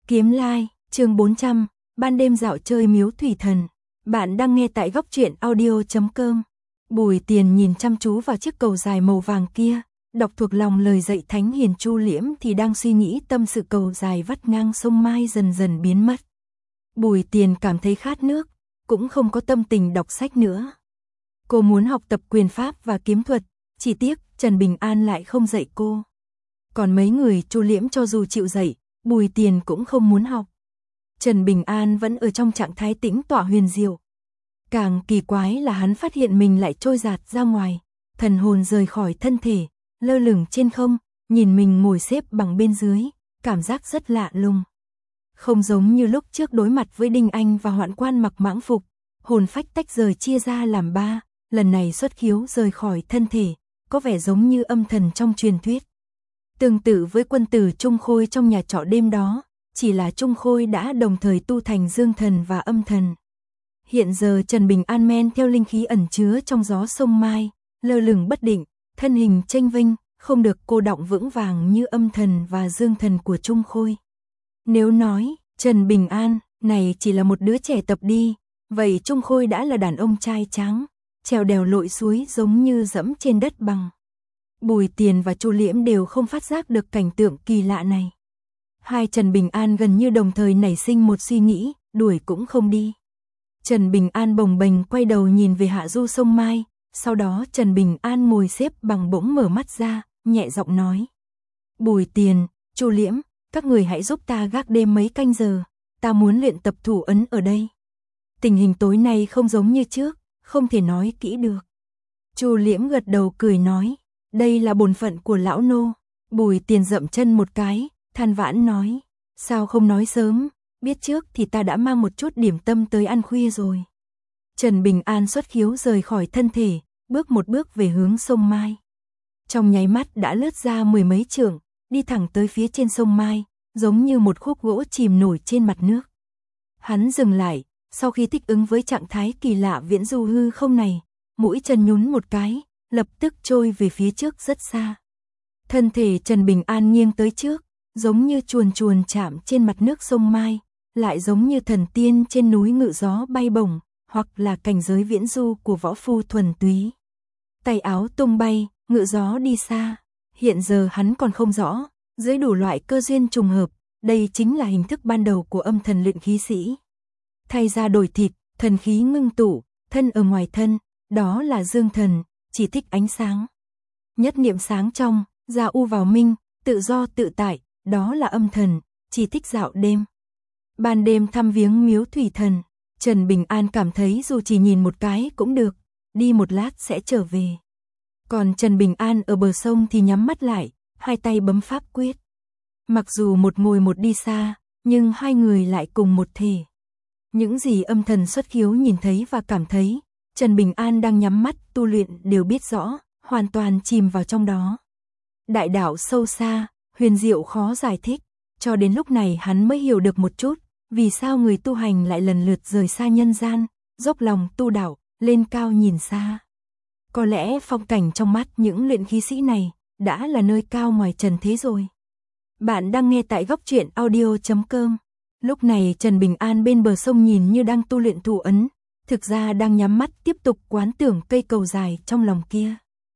Kiếm Lai, chương 400, ban đêm dạo chơi miếu thủy thần. Bạn đang nghe tại góc truyện audio.com. Bùi Tiền nhìn chăm chú vào chiếc cầu dài màu vàng kia, đọc thuộc lòng lời dạy Thánh Hiền Chu Liễm thì đang suy nghĩ tâm sự cầu dài vắt ngang sông Mai dần dần biến mất. Bùi Tiền cảm thấy khát nước, cũng không có tâm tình đọc sách nữa. Cô muốn học tập quyền pháp và kiếm thuật, chỉ tiếc Trần Bình An lại không dạy cô. Còn mấy người Chu Liễm cho dù chịu dạy, Bùi Tiền cũng không muốn học. Trần Bình An vẫn ở trong trạng thái tĩnh tọa huyền diệu. Càng kỳ quái là hắn phát hiện mình lại trôi dạt ra ngoài, thần hồn rời khỏi thân thể, lơ lửng trên không, nhìn mình ngồi xếp bằng bên dưới, cảm giác rất lạ lùng. Không giống như lúc trước đối mặt với Đinh Anh và Hoạn Quan mặc mãng phục, hồn phách tách rời chia ra làm ba, lần này xuất khiếu rời khỏi thân thể, có vẻ giống như âm thần trong truyền thuyết. Tương tự với quân tử Trung Khôi trong nhà trọ đêm đó, chỉ là Trung Khôi đã đồng thời tu thành dương thần và âm thần. Hiện giờ Trần Bình An men theo linh khí ẩn chứa trong gió sông Mai, lơ lửng bất định, thân hình chênh vênh, không được cô đọng vững vàng như âm thần và dương thần của Trung Khôi. Nếu nói, Trần Bình An này chỉ là một đứa trẻ tập đi, vậy Trung Khôi đã là đàn ông trai tráng, trèo đèo lội suối giống như dẫm trên đất bằng. Bùi Tiền và Chu Liễm đều không phát giác được cảnh tượng kỳ lạ này. Hai Trần Bình An gần như đồng thời nảy sinh một suy nghĩ, đuổi cũng không đi. Trần Bình An bồng bềnh quay đầu nhìn về hạ du sông Mai, sau đó Trần Bình An ngồi xếp bằng bỗng mở mắt ra, nhẹ giọng nói. Bùi Tiền, Chu Liễm, các người hãy giúp ta gác đêm mấy canh giờ, ta muốn luyện tập thủ ấn ở đây. Tình hình tối nay không giống như trước, không thể nói kỹ được. Chu Liễm gật đầu cười nói, đây là bổn phận của lão nô. Bùi Tiền dậm chân một cái, than vãn nói, sao không nói sớm, biết trước thì ta đã mang một chút điểm tâm tới ăn khuya rồi. Trần Bình An xuất khiếu rời khỏi thân thể, bước một bước về hướng sông Mai. Trong nháy mắt đã lướt ra mười mấy trượng, đi thẳng tới phía trên sông Mai, giống như một khúc gỗ chìm nổi trên mặt nước. Hắn dừng lại, sau khi thích ứng với trạng thái kỳ lạ viễn du hư không này, mũi chân nhún một cái, lập tức trôi về phía trước rất xa. Thân thể Trần Bình An nghiêng tới trước, giống như chuồn chuồn chạm trên mặt nước sông Mai, lại giống như thần tiên trên núi ngự gió bay bổng, hoặc là cảnh giới viễn du của võ phu thuần túy. Tay áo tung bay, ngự gió đi xa. Hiện giờ hắn còn không rõ, dưới đủ loại cơ duyên trùng hợp, đây chính là hình thức ban đầu của âm thần luyện khí sĩ. Thay ra đổi thịt, thần khí ngưng tụ, thân ở ngoài thân, đó là dương thần, chỉ thích ánh sáng. Nhất niệm sáng trong, ra u vào minh, tự do tự tại, đó là âm thần, chỉ thích dạo đêm. Ban đêm thăm viếng miếu thủy thần, Trần Bình An cảm thấy dù chỉ nhìn một cái cũng được, đi một lát sẽ trở về. Còn Trần Bình An ở bờ sông thì nhắm mắt lại, hai tay bấm pháp quyết. Mặc dù một ngồi một đi xa, nhưng hai người lại cùng một thể. Những gì âm thần xuất khiếu nhìn thấy và cảm thấy, Trần Bình An đang nhắm mắt tu luyện đều biết rõ, hoàn toàn chìm vào trong đó. Đại đạo sâu xa, huyền diệu khó giải thích, cho đến lúc này hắn mới hiểu được một chút, vì sao người tu hành lại lần lượt rời xa nhân gian, dốc lòng tu đạo, lên cao nhìn xa. Có lẽ phong cảnh trong mắt những luyện khí sĩ này đã là nơi cao ngoài trần thế rồi. Bạn đang nghe tại góc truyện audio.com. Lúc này Trần Bình An bên bờ sông nhìn như đang tu luyện thủ ấn, thực ra đang nhắm mắt tiếp tục quán tưởng cây cầu dài trong lòng kia.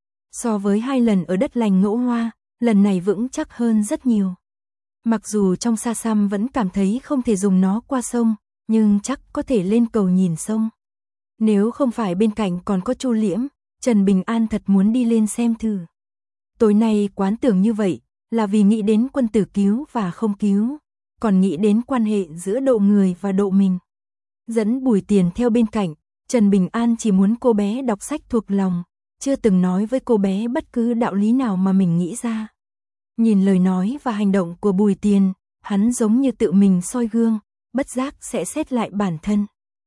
So với hai lần ở đất lành Ngẫu Hoa, lần này vững chắc hơn rất nhiều. Mặc dù trong xa xăm vẫn cảm thấy không thể dùng nó qua sông, nhưng chắc có thể lên cầu nhìn sông. Nếu không phải bên cạnh còn có Chu Liễm, Trần Bình An thật muốn đi lên xem thử. Tối nay quán tưởng như vậy là vì nghĩ đến quân tử cứu và không cứu, còn nghĩ đến quan hệ giữa độ người và độ mình. Dẫn Bùi Tiền theo bên cạnh, Trần Bình An chỉ muốn cô bé đọc sách thuộc lòng, chưa từng nói với cô bé bất cứ đạo lý nào mà mình nghĩ ra. Nhìn lời nói và hành động của Bùi Tiền, hắn giống như tự mình soi gương, bất giác sẽ xét lại bản thân.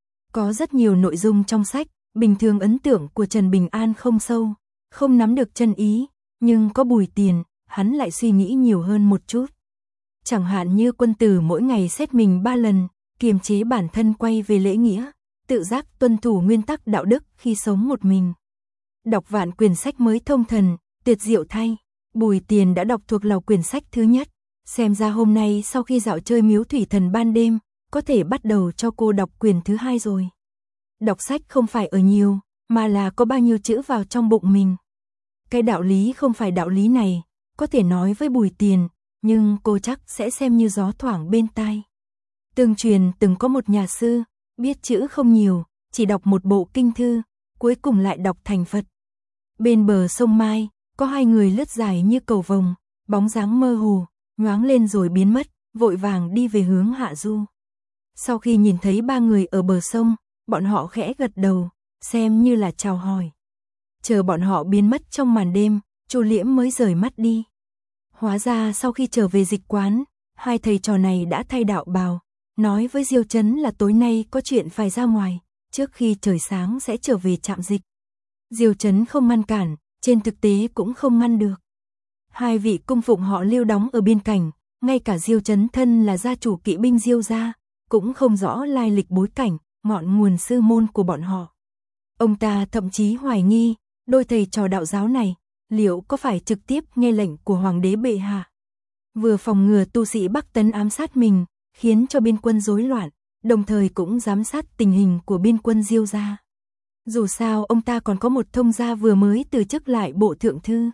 Có rất nhiều nội dung trong sách, bình thường ấn tượng của Trần Bình An không sâu, không nắm được chân ý, nhưng có Bùi Tiền, hắn lại suy nghĩ nhiều hơn một chút. Chẳng hạn như quân tử mỗi ngày xét mình 3 lần, kiềm chế bản thân quay về lễ nghĩa, tự giác tuân thủ nguyên tắc đạo đức khi sống một mình. Đọc vạn quyển sách mới thông thần, tuyệt diệu thay. Bùi Tiền đã đọc thuộc lòng quyển sách thứ nhất, Xem ra hôm nay sau khi dạo chơi miếu thủy thần ban đêm, có thể bắt đầu cho cô đọc quyển thứ 2 rồi. Đọc sách không phải ở nhiều, mà là có bao nhiêu chữ vào trong bụng mình. Cái đạo lý không phải đạo lý này, có thể nói với Bùi Tiền, nhưng cô chắc sẽ xem như gió thoảng bên tai. Tương truyền từng có một nhà sư, biết chữ không nhiều, chỉ đọc một bộ kinh thư, cuối cùng lại đọc thành Phật. Bên bờ sông Mai, có hai người lướt dài như cầu vồng, bóng dáng mơ hồ, nhoáng lên rồi biến mất, vội vàng đi về hướng hạ du. Sau khi nhìn thấy ba người ở bờ sông, bọn họ khẽ gật đầu, xem như là chào hỏi. Chờ bọn họ biến mất trong màn đêm, Chu Liễm mới rời mắt đi. Hóa ra sau khi trở về dịch quán, hai thầy trò này đã thay đạo bào, nói với Diêu Chấn là tối nay có chuyện phải ra ngoài, trước khi trời sáng sẽ trở về trạm dịch. Diêu Chấn không ngăn cản, trên thực tế cũng không ngăn được. Hai vị cung phụng họ Liêu đóng ở biên cảnh, ngay cả Diêu Chấn thân là gia chủ kỵ binh Diêu gia, cũng không rõ lai lịch bối cảnh, ngọn nguồn sư môn của bọn họ. Ông ta thậm chí hoài nghi, đôi thầy trò đạo giáo này, liệu có phải trực tiếp nghe lệnh của Hoàng đế bệ hạ? Vừa phòng ngừa tu sĩ Bắc Tấn ám sát mình, khiến cho biên quân rối loạn, đồng thời cũng giám sát tình hình của biên quân Diêu gia. Dù sao ông ta còn có một thông gia vừa mới từ chức lại bộ thượng thư.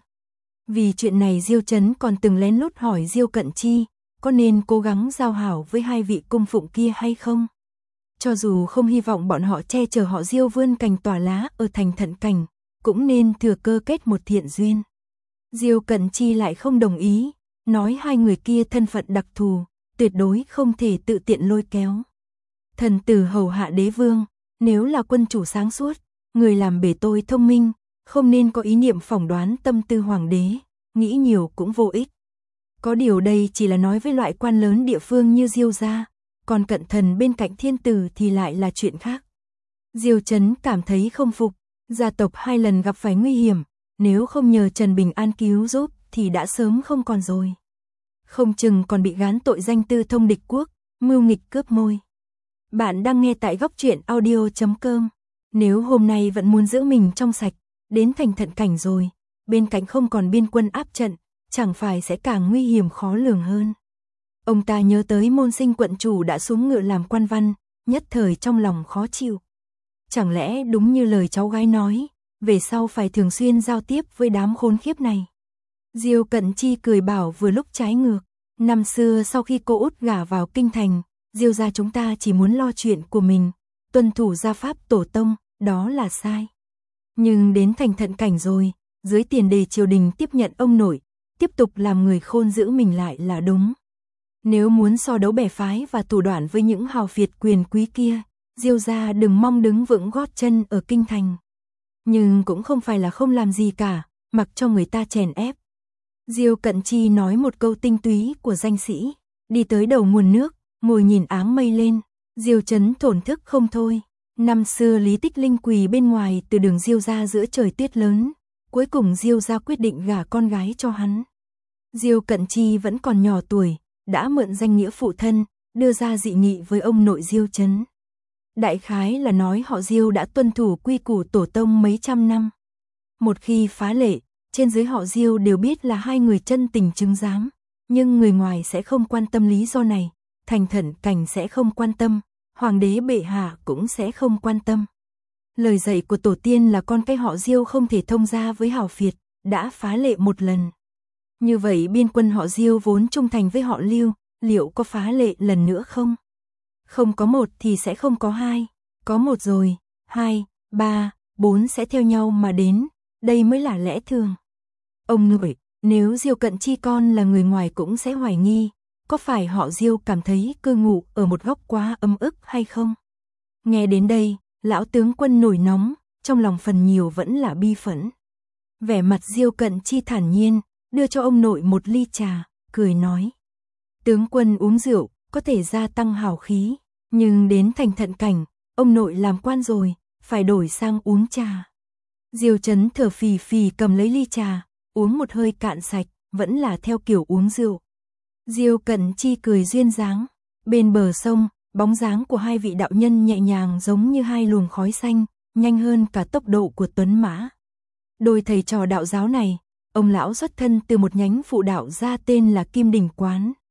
Vì chuyện này Diêu Chấn còn từng lén lút hỏi Diêu Cận Chi, có nên cố gắng giao hảo với hai vị cung phụng kia hay không? Cho dù không hy vọng bọn họ che chở họ Diêu vươn cành tỏa lá ở thành Thận Cảnh, cũng nên thừa cơ kết một thiện duyên. Diêu Cận Chi lại không đồng ý, nói hai người kia thân phận đặc thù, tuyệt đối không thể tự tiện lôi kéo. Thần tử hầu hạ đế vương, nếu là quân chủ sáng suốt, người làm bề tôi thông minh, không nên có ý niệm phỏng đoán tâm tư hoàng đế, nghĩ nhiều cũng vô ích. Có điều đây chỉ là nói với loại quan lớn địa phương như Diêu gia, còn cận thần bên cạnh thiên tử thì lại là chuyện khác. Diêu Chấn cảm thấy không phục, gia tộc hai lần gặp phải nguy hiểm, nếu không nhờ Trần Bình An cứu giúp thì đã sớm không còn rồi. Không chừng còn bị gán tội danh tư thông địch quốc, mưu nghịch cướp môi. Bạn đang nghe tại góc truyện audio.com. Nếu hôm nay vẫn muốn giữ mình trong sạch, đến thành Thận Cảnh rồi, bên cạnh không còn biên quân áp trận, chẳng phải sẽ càng nguy hiểm khó lường hơn. Ông ta nhớ tới môn sinh quận chủ đã xuống ngựa làm quan văn, nhất thời trong lòng khó chịu. Chẳng lẽ đúng như lời cháu gái nói, về sau phải thường xuyên giao tiếp với đám khốn khiếp này. Diêu Cận Chi cười bảo vừa lúc trái ngược, năm xưa sau khi cô út gả vào kinh thành, Diêu gia chúng ta chỉ muốn lo chuyện của mình, tuân thủ gia pháp tổ tông, đó là sai. Nhưng đến thành Thận Cảnh rồi, dưới tiền đề triều đình tiếp nhận ông nội, tiếp tục làm người khôn giữ mình lại là đúng. Nếu muốn so đấu bè phái và thủ đoạn với những hào phiệt quyền quý kia, Diêu gia đừng mong đứng vững gót chân ở kinh thành. Nhưng cũng không phải là không làm gì cả, mặc cho người ta chèn ép. Diêu Cận Chi nói một câu tinh túy của danh sĩ, đi tới đầu nguồn nước, ngồi nhìn áng mây lên, Diêu Chấn thổn thức không thôi. Năm xưa Lý Tích Linh quỳ bên ngoài từ đường Diêu gia giữa trời tuyết lớn, cuối cùng Diêu gia quyết định gả con gái cho hắn. Diêu Cận Chi vẫn còn nhỏ tuổi, đã mượn danh nghĩa phụ thân, đưa ra dị nghị với ông nội Diêu Chấn. Đại khái là nói họ Diêu đã tuân thủ quy củ tổ tông mấy trăm năm. Một khi phá lệ, trên dưới họ Diêu đều biết là hai người chân tình chứng giám, nhưng người ngoài sẽ không quan tâm lý do này, thành Thận Cảnh sẽ không quan tâm, hoàng đế bệ hạ cũng sẽ không quan tâm. Lời dạy của tổ tiên là con cái họ Diêu không thể thông gia với hào phiệt, đã phá lệ một lần. Như vậy biên quân họ Diêu vốn trung thành với họ Lưu, liệu có phá lệ lần nữa không? Không có một thì sẽ không có hai, có một rồi, hai, ba, bốn sẽ theo nhau mà đến, đây mới là lẽ thường. Ông nội, nếu Diêu Cận Chi con là người ngoài cũng sẽ hoài nghi, có phải họ Diêu cảm thấy cư ngụ ở một góc quá ấm ức hay không? Nghe đến đây, lão tướng quân nổi nóng, trong lòng phần nhiều vẫn là bi phẫn. Vẻ mặt Diêu Cận Chi thản nhiên, đưa cho ông nội một ly trà, cười nói. Tướng quân uống rượu, có thể gia tăng hào khí, nhưng đến thành Thận Cảnh, ông nội làm quan rồi, phải đổi sang uống trà. Diêu Chấn thở phì phì cầm lấy ly trà, uống một hơi cạn sạch, vẫn là theo kiểu uống rượu. Diêu Cận Chi cười duyên dáng, bên bờ sông, bóng dáng của hai vị đạo nhân nhẹ nhàng giống như hai luồng khói xanh, nhanh hơn cả tốc độ của tuấn mã. Đôi thầy trò đạo giáo này, ông lão xuất thân từ một nhánh phụ đạo gia tên là Kim Đình Quán,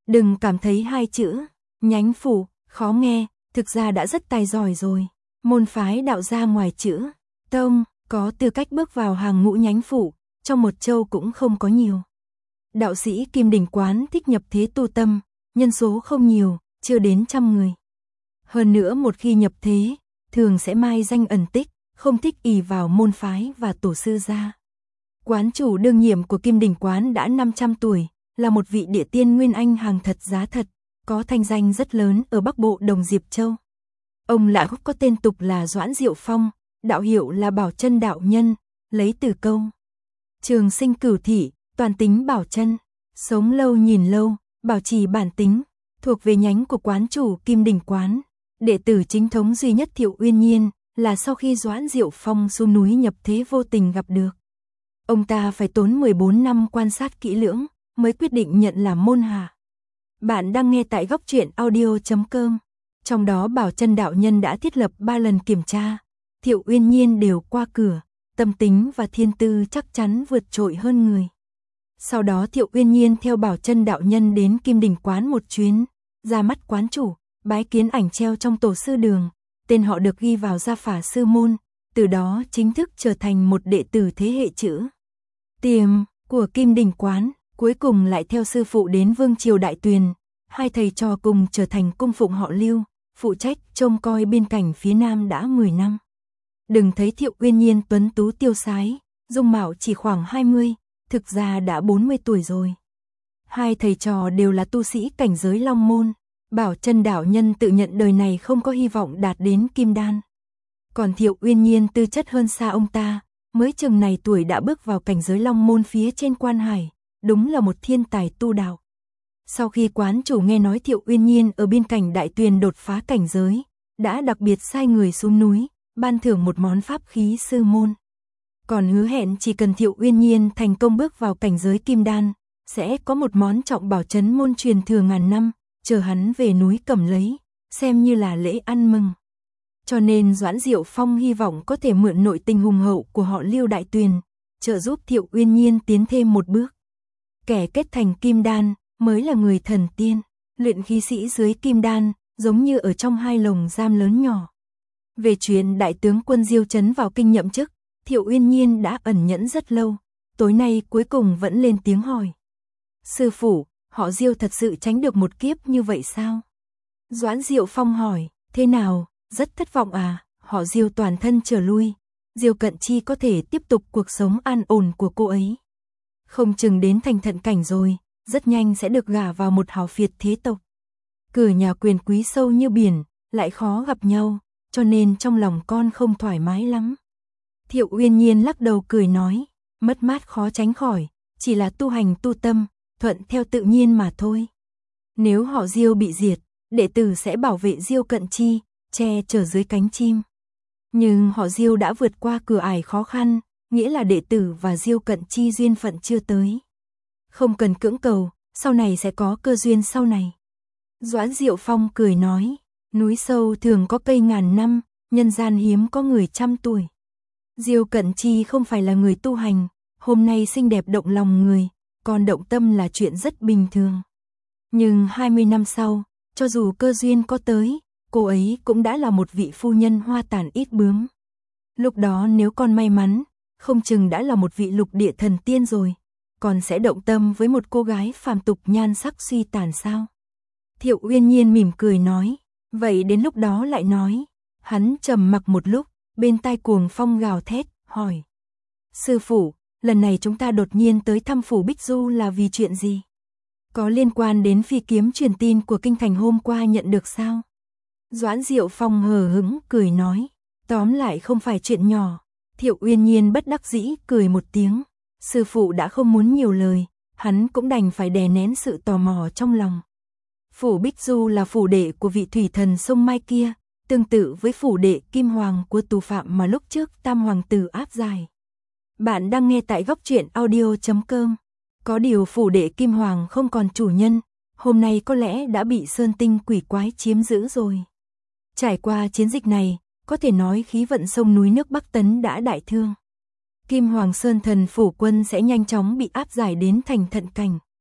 Đừng cảm thấy hai chữ nhánh phủ khó nghe, thực ra đã rất tài giỏi rồi. Môn phái đạo gia ngoài chữ tông, có tư cách bước vào hàng ngũ nhánh phủ, trong một châu cũng không có nhiều. Đạo sĩ Kim Đình Quán thích nhập thế tu tâm, nhân số không nhiều, chưa đến 100 người. Hơn nữa một khi nhập thế, thường sẽ mai danh ẩn tích, không thích ỷ vào môn phái và tổ sư gia. Quán chủ đương nhiệm của Kim Đình Quán đã 500 tuổi, là một vị địa tiên nguyên anh hàng thật giá thật, có thanh danh rất lớn ở Bắc Bộ Đồng Diệp Châu. Ông lão có tên tục là Doãn Diệu Phong, đạo hiệu là Bảo Chân đạo nhân, lấy từ câu trường sinh cửu thị, toàn tính bảo chân, sống lâu nhìn lâu, bảo trì bản tính, thuộc về nhánh của quán chủ Kim Đình Quán. Đệ tử chính thống duy nhất Thiệu Uyên Nhiên là sau khi Doãn Diệu Phong xuống núi nhập thế vô tình gặp được. Ông ta phải tốn 14 năm quan sát kỹ lưỡng mới quyết định nhận làm môn hạ. Bạn đang nghe tại góc truyện audio.com. Trong đó Bảo Chân đạo nhân đã thiết lập 3 lần kiểm tra, Thiệu Uyên Nhiên đều qua cửa, tâm tính và thiên tư chắc chắn vượt trội hơn người. Sau đó Thiệu Uyên Nhiên theo Bảo Chân đạo nhân đến Kim Đình Quán một chuyến, ra mắt quán chủ, bái kiến ảnh treo trong tổ sư đường, tên họ được ghi vào gia phả sư môn, từ đó chính thức trở thành một đệ tử thế hệ chữ Tiềm của Kim Đình Quán, cuối cùng lại theo sư phụ đến Vương Triều Đại Tuyền, hai thầy trò cùng trở thành cung phụng họ Lưu, phụ trách trông coi biên cảnh phía Nam đã 10 năm. Đừng thấy Thiệu Uyên Nhiên tuấn tú tiêu sái, dung mạo chỉ khoảng 20, thực ra đã 40 tuổi rồi. Hai thầy trò đều là tu sĩ cảnh giới Long Môn, Bảo Chân đạo nhân tự nhận đời này không có hy vọng đạt đến Kim Đan. Còn Thiệu Uyên Nhiên tư chất hơn xa ông ta, mới chừng này tuổi đã bước vào cảnh giới Long Môn phía trên Quan Hải, đúng là một thiên tài tu đạo. Sau khi quán chủ nghe nói Thiệu Uyên Nhiên ở biên cảnh Đại Tuyền đột phá cảnh giới, đã đặc biệt sai người xuống núi, ban thưởng một món pháp khí sư môn. Còn hứa hẹn chỉ cần Thiệu Uyên Nhiên thành công bước vào cảnh giới Kim Đan, sẽ có một món trọng bảo trấn môn truyền thừa ngàn năm, chờ hắn về núi cầm lấy, xem như là lễ ăn mừng. Cho nên Doãn Diệu Phong hy vọng có thể mượn nội tình hùng hậu của họ Lưu Đại Tuyền, trợ giúp Thiệu Uyên Nhiên tiến thêm một bước. Kẻ kết thành Kim Đan mới là người thần tiên, luyện khí sĩ dưới Kim Đan, giống như ở trong hai lồng giam lớn nhỏ. Về chuyện đại tướng quân Diêu Trấn vào kinh nhậm chức, Thiệu Uyên Nhiên đã ẩn nhẫn rất lâu, tối nay cuối cùng vẫn lên tiếng hỏi. Sư phụ, họ Diêu thật sự tránh được một kiếp như vậy sao? Doãn Diệu Phong hỏi, thế nào, rất thất vọng à? Họ Diêu toàn thân trở lui, Diêu Cận Chi có thể tiếp tục cuộc sống an ổn của cô ấy. Không chừng đến thành thận cảnh rồi, rất nhanh sẽ được gả vào một hào phiệt thế tộc. Cửa nhà quyền quý sâu như biển, lại khó gặp nhau, cho nên trong lòng con không thoải mái lắm. Thiệu Uyên Nhiên lắc đầu cười nói, mất mát khó tránh khỏi, chỉ là tu hành tu tâm, thuận theo tự nhiên mà thôi. Nếu họ Diêu bị diệt, đệ tử sẽ bảo vệ Diêu Cận Chi, che chở dưới cánh chim. Nhưng họ Diêu đã vượt qua cửa ải khó khăn, nghĩa là đệ tử và Diêu Cận Chi duyên phận chưa tới. Không cần cưỡng cầu, sau này sẽ có cơ duyên sau này. Doãn Diệu Phong cười nói, núi sâu thường có cây ngàn năm, nhân gian hiếm có người 100 tuổi. Diêu Cận Chi không phải là người tu hành, hôm nay xinh đẹp động lòng người, còn động tâm là chuyện rất bình thường. Nhưng 20 năm sau, cho dù cơ duyên có tới, cô ấy cũng đã là một vị phu nhân hoa tàn ít bướm. Lúc đó nếu con may mắn, không chừng đã là một vị lục địa thần tiên rồi, còn sẽ động tâm với một cô gái phàm tục nhan sắc suy tàn sao? Thiệu Uyên Nhiên mỉm cười nói, vậy đến lúc đó lại nói. Hắn trầm mặc một lúc, bên tai cuồng phong gào thét, hỏi. Sư phụ, lần này chúng ta đột nhiên tới thăm phủ Bích Du là vì chuyện gì? Có liên quan đến phi kiếm truyền tin của kinh thành hôm qua nhận được sao? Doãn Diệu Phong hờ hững cười nói, tóm lại không phải chuyện nhỏ. Thiệu Uyên Nhiên bất đắc dĩ cười một tiếng, sư phụ đã không muốn nhiều lời, hắn cũng đành phải đè nén sự tò mò trong lòng. Phủ Bích Du là phủ đệ của vị thủy thần sông Mai kia, tương tự với phủ đệ Kim Hoàng của tù phạm mà lúc trước Tam Hoàng tử áp giải. Bạn đang nghe tại góc truyện audio.com. Có điều phủ đệ Kim Hoàng không còn chủ nhân, hôm nay có lẽ đã bị Sơn Tinh quỷ quái chiếm giữ rồi. Trải qua chiến dịch này, có thể nói khí vận sông núi nước Bắc Tấn đã đại thương. Kim Hoàng Sơn thần phủ quân sẽ nhanh chóng bị áp giải đến thành thận cảnh.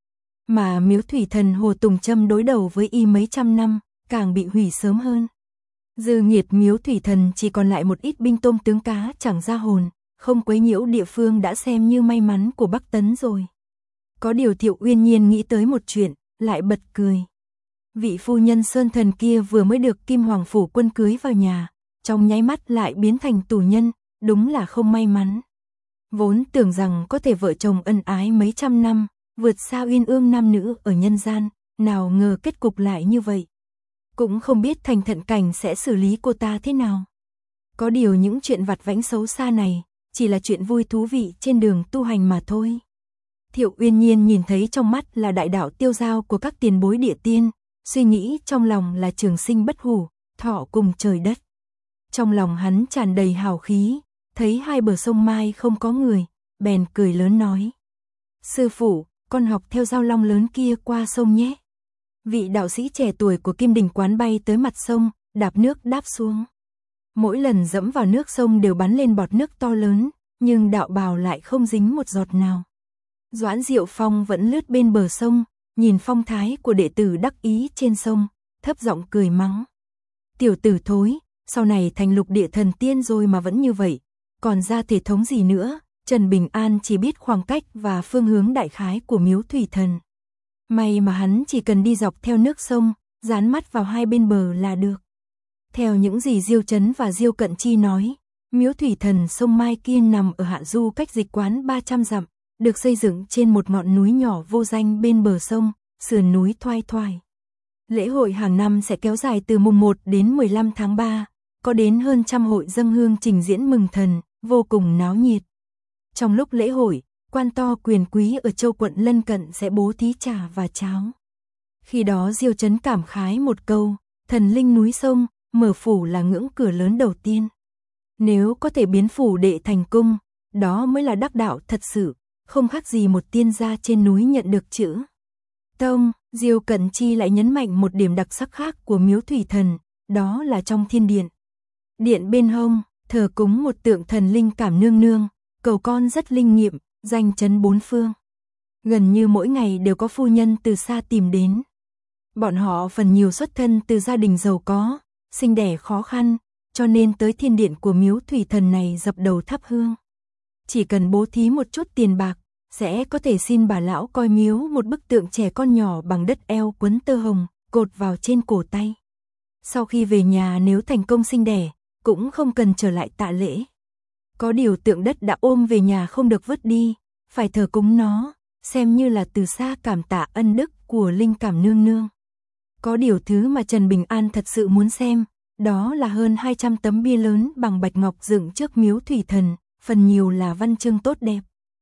Mà miếu thủy thần Hồ Tùng Trâm đối đầu với y mấy trăm năm, càng bị hủy sớm hơn. Dư nghiệt miếu thủy thần chỉ còn lại một ít binh tôm tướng cá chẳng ra hồn, không quấy nhiễu địa phương đã xem như may mắn của Bắc Tấn rồi. Có điều Thiệu Uyên Nhiên nghĩ tới một chuyện, lại bật cười. Vị phu nhân sơn thần kia vừa mới được Kim Hoàng Phủ Quân cưới vào nhà, trong nháy mắt lại biến thành tù nhân, đúng là không may mắn. Vốn tưởng rằng có thể vợ chồng ân ái mấy trăm năm, vượt xa uyên ương nam nữ ở nhân gian, nào ngờ kết cục lại như vậy. Cũng không biết Thành Thận Cảnh sẽ xử lý cô ta thế nào. Có điều những chuyện vặt vãnh xấu xa này, chỉ là chuyện vui thú vị trên đường tu hành mà thôi. Thiệu Uyên Nhiên nhìn thấy trong mắt là đại đạo tiêu dao của các tiền bối địa tiên, suy nghĩ trong lòng là trường sinh bất hủ, thọ cùng trời đất. Trong lòng hắn tràn đầy hào khí, thấy hai bờ sông Mai không có người, bèn cười lớn nói. Sư phụ, con học theo dao long lớn kia qua sông nhé. Vị đạo sĩ trẻ tuổi của Kim Đình Quán bay tới mặt sông, đạp nước đáp xuống. Mỗi lần dẫm vào nước sông đều bắn lên bọt nước to lớn, nhưng đạo bào lại không dính một giọt nào. Doãn Diệu Phong vẫn lướt bên bờ sông, nhìn phong thái của đệ tử đắc ý trên sông, thấp giọng cười mắng. Tiểu tử thối, sau này thành lục địa thần tiên rồi mà vẫn như vậy, còn ra thể thống gì nữa. Trần Bình An chỉ biết khoảng cách và phương hướng đại khái của miếu thủy thần. May mà hắn chỉ cần đi dọc theo nước sông, dán mắt vào hai bên bờ là được. Theo những gì Diêu Chấn và Diêu Cận Chi nói, miếu thủy thần sông Mai kia nằm ở hạ du cách Dịch Quán 300 dặm, được xây dựng trên một ngọn núi nhỏ vô danh bên bờ sông, sườn núi thoai thoải. Lễ hội hàng năm sẽ kéo dài từ mùng 1 đến 15 tháng 3, có đến hơn 100 hội dâng hương trình diễn mừng thần, vô cùng náo nhiệt. Trong lúc lễ hội, quan to quyền quý ở châu quận lân cận sẽ bố thí trà và cháo. Khi đó Diêu Chấn cảm khái một câu, thần linh núi sông, mở phủ là ngưỡng cửa lớn đầu tiên. Nếu có thể biến phủ đệ thành cung, đó mới là đắc đạo thật sự, không khác gì một tiên gia trên núi nhận được chữ tông. Diêu Cận Chi lại nhấn mạnh một điểm đặc sắc khác của miếu thủy thần, đó là trong thiên điện. Điện bên hông, thờ cúng một tượng thần linh Cảm Nương Nương, cầu con rất linh nghiệm, danh chấn bốn phương. Gần như mỗi ngày đều có phu nhân từ xa tìm đến. Bọn họ phần nhiều xuất thân từ gia đình giàu có, sinh đẻ khó khăn, cho nên tới thiên điện của miếu thủy thần này dập đầu thắp hương. Chỉ cần bố thí một chút tiền bạc, sẽ có thể xin bà lão coi miếu một bức tượng trẻ con nhỏ bằng đất eo quấn tơ hồng, cột vào trên cổ tay. Sau khi về nhà nếu thành công sinh đẻ, cũng không cần trở lại tạ lễ. Có điều tượng đất đã ôm về nhà không được vứt đi, phải thờ cúng nó, xem như là từ xa cảm tạ ân đức của linh Cảm Nương Nương. Có điều thứ mà Trần Bình An thật sự muốn xem, đó là hơn 200 tấm bia lớn bằng bạch ngọc dựng trước miếu thủy thần, phần nhiều là văn chương tốt đẹp.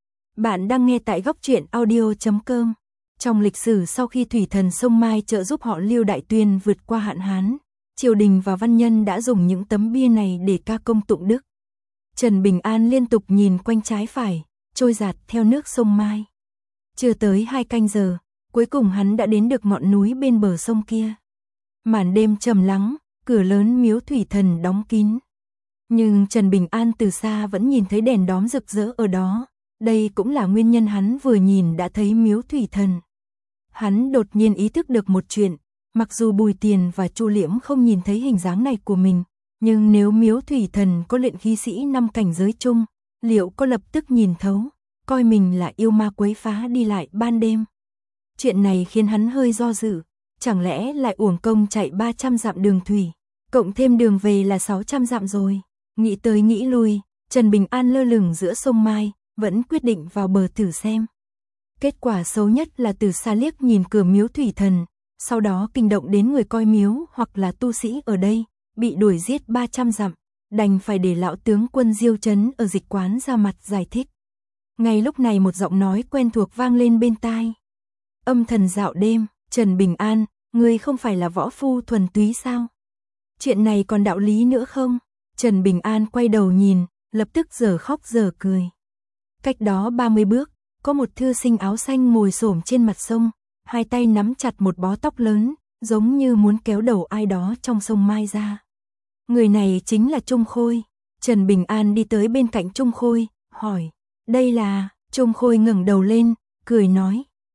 Bạn đang nghe tại góc truyện audio.com. Trong lịch sử sau khi thủy thần sông Mai trợ giúp họ Liêu Đại Tuyên vượt qua hạn hán, triều đình và văn nhân đã dùng những tấm bia này để ca công tụng đức. Trần Bình An liên tục nhìn quanh trái phải, trôi dạt theo nước sông Mai. Chưa tới 2 canh giờ, cuối cùng hắn đã đến được ngọn núi bên bờ sông kia. Màn đêm trầm lắng, cửa lớn miếu thủy thần đóng kín. Nhưng Trần Bình An từ xa vẫn nhìn thấy đèn đóm rực rỡ ở đó. Đây cũng là nguyên nhân hắn vừa nhìn đã thấy miếu thủy thần. Hắn đột nhiên ý thức được một chuyện, mặc dù Bùi Tiền và Chu Liễm không nhìn thấy hình dáng này của mình, nhưng nếu miếu thủy thần có luyện khí sĩ 5 cảnh giới chung, liệu có lập tức nhìn thấu, coi mình là yêu ma quấy phá đi lại ban đêm. Chuyện này khiến hắn hơi do dự, chẳng lẽ lại uổng công chạy 300 dặm đường thủy, cộng thêm đường về là 600 dặm rồi. Nghĩ tới nghĩ lui, Trần Bình An lơ lửng giữa sông Mai, vẫn quyết định vào bờ thử xem. Kết quả xấu nhất là từ xa liếc nhìn cửa miếu thủy thần, sau đó kinh động đến người coi miếu hoặc là tu sĩ ở đây, bị đuổi giết 300 dặm, đành phải để lão tướng quân Diêu Chấn ở Dịch Quán ra mặt giải thích. Ngay lúc này một giọng nói quen thuộc vang lên bên tai. Âm thần dạo đêm, Trần Bình An, ngươi không phải là võ phu thuần túy sao? Chuyện này còn đạo lý nữa không? Trần Bình An quay đầu nhìn, lập tức giờ khóc giờ cười. Cách đó 30 bước, có một thư sinh áo xanh ngồi xổm trên mặt sông, hai tay nắm chặt một bó tóc lớn, giống như muốn kéo đầu ai đó trong sông Mai ra. Người này chính là Trung Khôi. Trần Bình An đi tới bên cạnh Trung Khôi, hỏi, đây là... Trung Khôi ngẩng đầu lên, cười nói,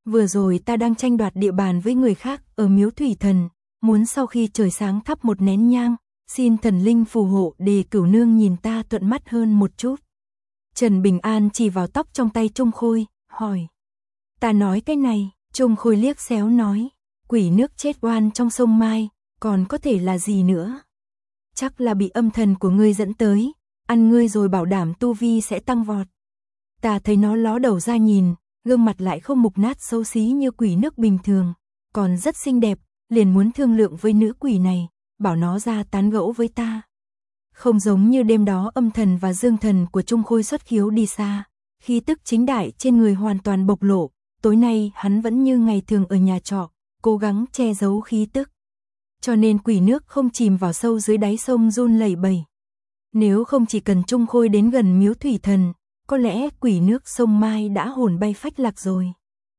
Vừa rồi ta đang tranh đoạt địa bàn với người khác ở miếu thủy thần, muốn sau khi trời sáng thắp một nén nhang, xin thần linh phù hộ để Cửu nương nhìn ta thuận mắt hơn một chút. Trần Bình An chỉ vào tóc trong tay Trung Khôi, hỏi. Ta nói cái này, Trung Khôi liếc xéo nói, quỷ nước chết oan trong sông Mai, còn có thể là gì nữa? Chắc là bị âm thần của ngươi dẫn tới, ăn ngươi rồi bảo đảm tu vi sẽ tăng vọt. Ta thấy nó ló đầu ra nhìn, gương mặt lại không mục nát xấu xí như quỷ nước bình thường, còn rất xinh đẹp, liền muốn thương lượng với nữ quỷ này, bảo nó ra tán gẫu với ta. Không giống như đêm đó âm thần và dương thần của Trung Khôi xuất khiếu đi xa, khí tức chính đại trên người hoàn toàn bộc lộ, tối nay hắn vẫn như ngày thường ở nhà trọ, cố gắng che giấu khí tức. Cho nên quỷ nước không chìm vào sâu dưới đáy sông run lẩy bẩy. Nếu không chỉ cần Trung Khôi đến gần miếu thủy thần, có lẽ quỷ nước sông Mai đã hồn bay phách lạc rồi.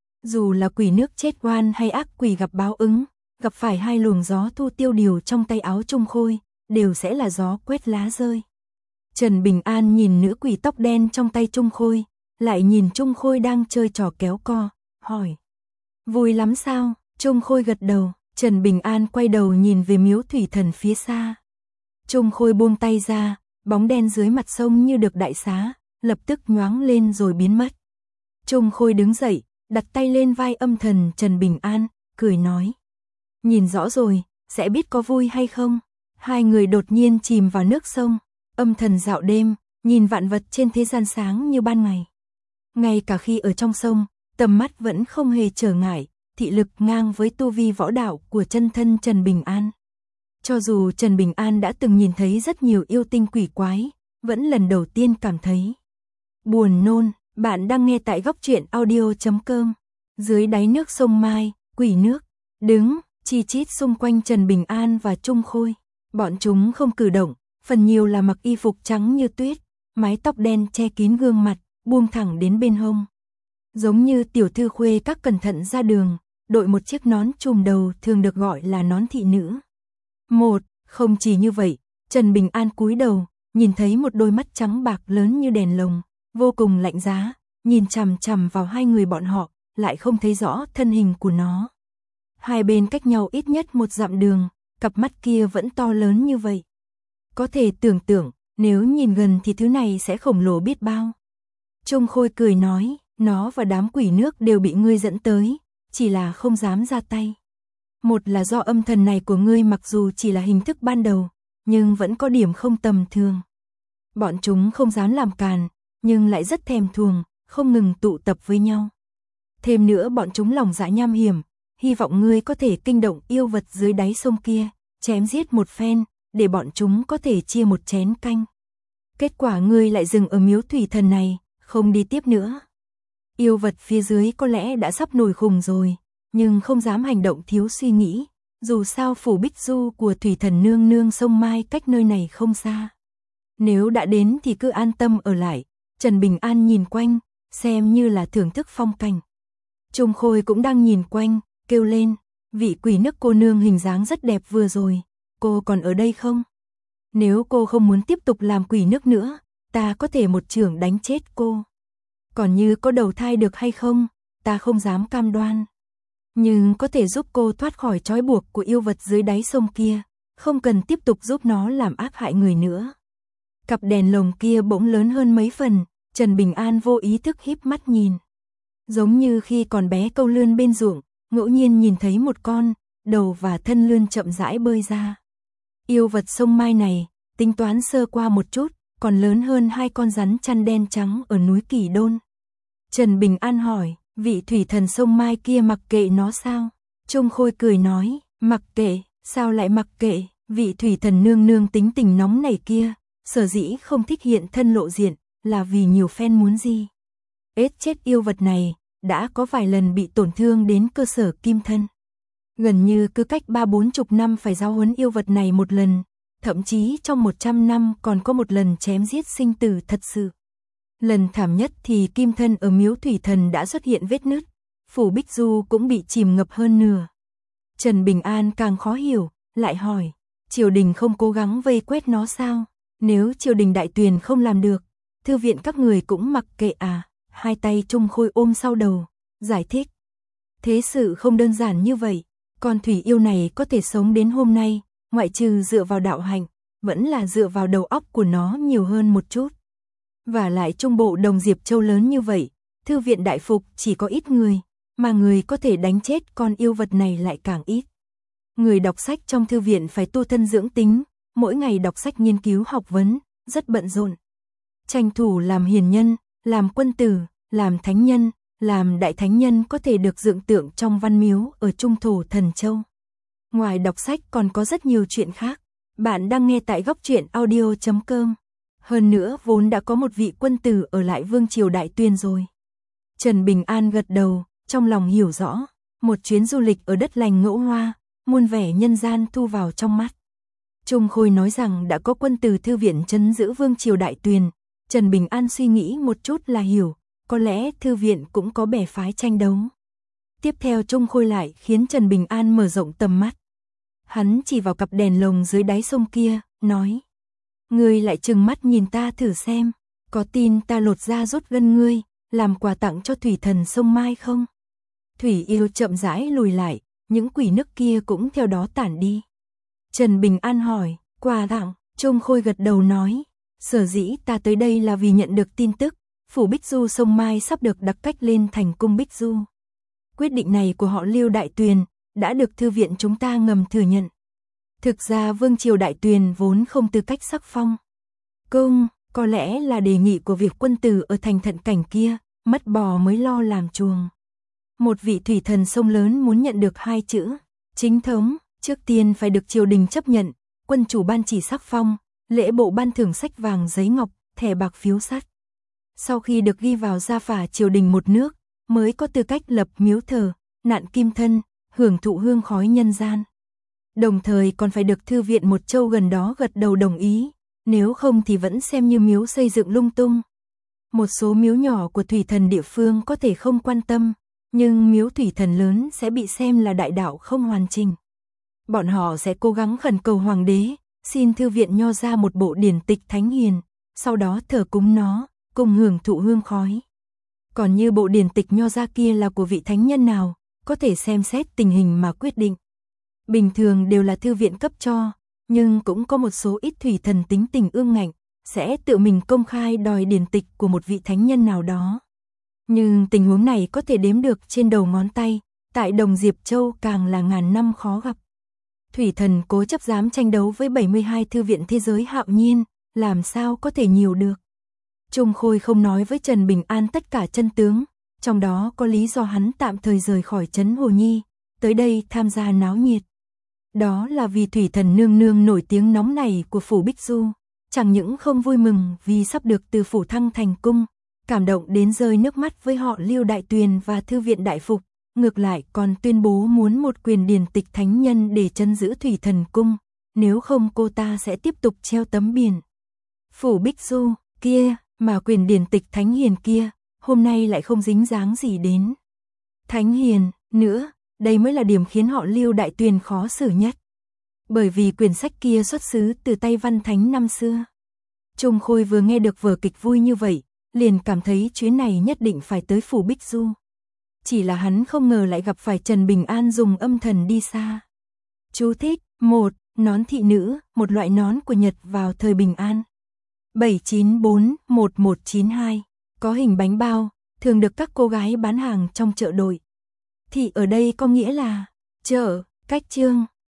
Dù là quỷ nước chết oan hay ác quỷ gặp báo ứng, gặp phải hai luồng gió thu tiêu điều trong tay áo Trung Khôi, đều sẽ là gió quét lá rơi. Trần Bình An nhìn nữ quỷ tóc đen trong tay Trung Khôi, lại nhìn Trung Khôi đang chơi trò kéo co, hỏi. Vui lắm sao? Trung Khôi gật đầu, Trần Bình An quay đầu nhìn về miếu thủy thần phía xa. Trung Khôi buông tay ra, bóng đen dưới mặt sông như được đại xá, lập tức nhoáng lên rồi biến mất. Trung Khôi đứng dậy, đặt tay lên vai âm thần Trần Bình An, cười nói. Nhìn rõ rồi, sẽ biết có vui hay không? Hai người đột nhiên chìm vào nước sông, âm thần dạo đêm, nhìn vạn vật trên thế gian sáng như ban ngày. Ngay cả khi ở trong sông, tầm mắt vẫn không hề trở ngại, thị lực ngang với tu vi võ đạo của chân thân Trần Bình An. Cho dù Trần Bình An đã từng nhìn thấy rất nhiều yêu tinh quỷ quái, vẫn lần đầu tiên cảm thấy buồn nôn. Bạn đang nghe tại góc truyện audio.com. Dưới đáy nước sông Mai, quỷ nước đứng chi chít xung quanh Trần Bình An và Trung Khôi. Bọn chúng không cử động, phần nhiều là mặc y phục trắng như tuyết, mái tóc đen che kín gương mặt, buông thẳng đến bên hông. Giống như tiểu thư khuê các cẩn thận ra đường, đội một chiếc nón trùm đầu thường được gọi là nón thị nữ. Không chỉ như vậy, Trần Bình An cúi đầu, nhìn thấy một đôi mắt trắng bạc lớn như đèn lồng, vô cùng lạnh giá, nhìn chằm chằm vào hai người bọn họ, lại không thấy rõ thân hình của nó. Hai bên cách nhau ít nhất một dặm đường, cặp mắt kia vẫn to lớn như vậy. Có thể tưởng tượng, nếu nhìn gần thì thứ này sẽ khổng lồ biết bao. Trung Khôi cười nói, nó và đám quỷ nước đều bị ngươi dẫn tới, chỉ là không dám ra tay. Một là do âm thần này của ngươi mặc dù chỉ là hình thức ban đầu, nhưng vẫn có điểm không tầm thường. Bọn chúng không dám làm càn, nhưng lại rất thèm thuồng, không ngừng tụ tập với nhau. Thêm nữa bọn chúng lòng dạ nham hiểm, hy vọng ngươi có thể kinh động yêu vật dưới đáy sông kia, chém giết một phen, để bọn chúng có thể chia một chén canh. Kết quả ngươi lại dừng ở miếu thủy thần này, không đi tiếp nữa. Yêu vật phía dưới có lẽ đã sắp nổi khùng rồi, nhưng không dám hành động thiếu suy nghĩ, dù sao phủ Bích Du của thủy thần nương nương sông Mai cách nơi này không xa. Nếu đã đến thì cứ an tâm ở lại. Trần Bình An nhìn quanh, xem như là thưởng thức phong cảnh. Trung Khôi cũng đang nhìn quanh, kêu lên, vị quỷ nước cô nương hình dáng rất đẹp vừa rồi, cô còn ở đây không? Nếu cô không muốn tiếp tục làm quỷ nước nữa, ta có thể một chưởng đánh chết cô. Còn như có đầu thai được hay không, ta không dám cam đoan. Nhưng có thể giúp cô thoát khỏi trói buộc của yêu vật dưới đáy sông kia, không cần tiếp tục giúp nó làm ác hại người nữa. Cặp đèn lồng kia bỗng lớn hơn mấy phần, Trần Bình An vô ý thức híp mắt nhìn. Giống như khi còn bé câu lươn bên ruộng, ngẫu nhiên nhìn thấy một con, đầu và thân lươn chậm rãi bơi ra. Yêu vật sông Mai này, tính toán sơ qua một chút, còn lớn hơn hai con rắn chăn đen trắng ở núi Kỳ Đôn. Trần Bình An hỏi, vị thủy thần sông Mai kia mặc kệ nó sao? Trung Khôi cười nói, mặc kệ, sao lại mặc kệ, vị thủy thần nương nương tính tình nóng này kia, sở dĩ không thích hiện thân lộ diện, là vì nhiều phen muốn gì. Ết chết yêu vật này, đã có vài lần bị tổn thương đến cơ sở kim thân. Gần như cứ cách 30-40 năm phải giáo huấn yêu vật này một lần, thậm chí trong 100 năm còn có một lần chém giết sinh tử thật sự. Lần thảm nhất thì kim thân ở miếu thủy thần đã xuất hiện vết nứt, phủ Bích Du cũng bị chìm ngập hơn nửa. Trần Bình An càng khó hiểu, lại hỏi, triều đình không cố gắng vây quét nó sao? Nếu triều đình đại tuyền không làm được, thư viện các người cũng mặc kệ à? Hai tay Trung Khôi ôm sau đầu, giải thích. Thế sự không đơn giản như vậy, con thủy yêu này có thể sống đến hôm nay, ngoại trừ dựa vào đạo hạnh, vẫn là dựa vào đầu óc của nó nhiều hơn một chút. Và lại trung bộ Đồng Diệp Châu lớn như vậy, thư viện đại phục chỉ có ít người, mà người có thể đánh chết con yêu vật này lại càng ít. Người đọc sách trong thư viện phải tu thân dưỡng tính, mỗi ngày đọc sách nghiên cứu học vấn, rất bận rộn. Tranh thủ làm hiền nhân, làm quân tử, làm thánh nhân, làm đại thánh nhân có thể được dựng tượng trong văn miếu ở trung thổ Thần Châu. Ngoài đọc sách còn có rất nhiều chuyện khác. Bạn đang nghe tại Góc Truyện Audio.com. Hơn nữa vốn đã có một vị quân tử ở lại Vương Triều Đại Tuyên rồi. Trần Bình An gật đầu, trong lòng hiểu rõ, một chuyến du lịch ở đất lành Ngẫu Hoa, muôn vẻ nhân gian thu vào trong mắt. Trung Khôi nói rằng đã có quân tử thư viện trấn giữ Vương Triều Đại Tuyên, Trần Bình An suy nghĩ một chút là hiểu, có lẽ thư viện cũng có bè phái tranh đấu. Tiếp theo Trung Khôi lại khiến Trần Bình An mở rộng tầm mắt. Hắn chỉ vào cặp đèn lồng dưới đáy sông kia, nói: "Ngươi lại trừng mắt nhìn ta thử xem, có tin ta lột da rút gân ngươi, làm quà tặng cho thủy thần sông Mai không?" Thủy yêu chậm rãi lùi lại, những quỷ nước kia cũng theo đó tản đi. Trần Bình An hỏi: "Quà tặng?" Trung Khôi gật đầu nói: "Sở dĩ ta tới đây là vì nhận được tin tức, phủ Bích Du sông Mai sắp được đặc cách lên thành cung Bích Du. Quyết định này của họ Lưu Đại Tuyền đã được thư viện chúng ta ngầm thừa nhận. Thực ra Vương Triều Đại Tuyền vốn không tư cách sắc phong cung, có lẽ là đề nghị của việc quân tử ở thành Thận Cảnh kia, mất bò mới lo làm chuồng. Một vị thủy thần sông lớn muốn nhận được hai chữ chính thống, trước tiên phải được triều đình chấp nhận, quân chủ ban chỉ sắc phong, lễ bộ ban thưởng sách vàng giấy ngọc, thẻ bạc phiếu sắt. Sau khi được ghi vào gia phả triều đình một nước, mới có tư cách lập miếu thờ, nạn kim thân, hưởng thụ hương khói nhân gian. Đồng thời còn phải được thư viện một châu gần đó gật đầu đồng ý, nếu không thì vẫn xem như miếu xây dựng lung tung. Một số miếu nhỏ của thủy thần địa phương có thể không quan tâm, nhưng miếu thủy thần lớn sẽ bị xem là đại đạo không hoàn chỉnh. Bọn họ sẽ cố gắng khẩn cầu hoàng đế, xin thư viện nho ra một bộ điển tịch thánh hiền, sau đó thờ cúng nó, cùng hưởng thụ hương khói. Còn như bộ điển tịch nho ra kia là của vị thánh nhân nào, có thể xem xét tình hình mà quyết định. Bình thường đều là thư viện cấp cho, nhưng cũng có một số ít thủy thần tính tình ương ngạnh, sẽ tự mình công khai đòi điển tịch của một vị thánh nhân nào đó. Nhưng tình huống này có thể đếm được trên đầu ngón tay, tại Đồng Diệp Châu càng là ngàn năm khó gặp. Thủy thần cố chấp dám tranh đấu với 72 thư viện thế giới hạo nhiên, làm sao có thể nhiều được. Trung Khôi không nói với Trần Bình An tất cả chân tướng, trong đó có lý do hắn tạm thời rời khỏi trấn Hồ Nhi, tới đây tham gia náo nhiệt. Đó là vì thủy thần nương nương nổi tiếng nóng này của phủ Bích Du, chẳng những không vui mừng vì sắp được từ phủ thăng thành cung, cảm động đến rơi nước mắt với họ Lưu Đại Tuyền và thư viện đại phục, ngược lại còn tuyên bố muốn một quyền điển tịch thánh nhân để trấn giữ thủy thần cung, nếu không cô ta sẽ tiếp tục treo tấm biển. Phủ Bích Du kia, mà quyền điển tịch thánh hiền kia, hôm nay lại không dính dáng gì đến thánh hiền nữa, đây mới là điểm khiến họ Lưu Đại Tuyền khó xử nhất. Bởi vì quyển sách kia xuất xứ từ tay văn thánh năm xưa. Trung Khôi vừa nghe được vở kịch vui như vậy, liền cảm thấy chuyến này nhất định phải tới phủ Bích Du. Chỉ là hắn không ngờ lại gặp phải Trần Bình An dùng âm thần đi xa. Chú thích: 1. Nón thị nữ, một loại nón của Nhật vào thời Bình An. 7941192. Có hình bánh bao, thường được các cô gái bán hàng trong chợ đổi. Thị ở đây có nghĩa là chợ, cách chương.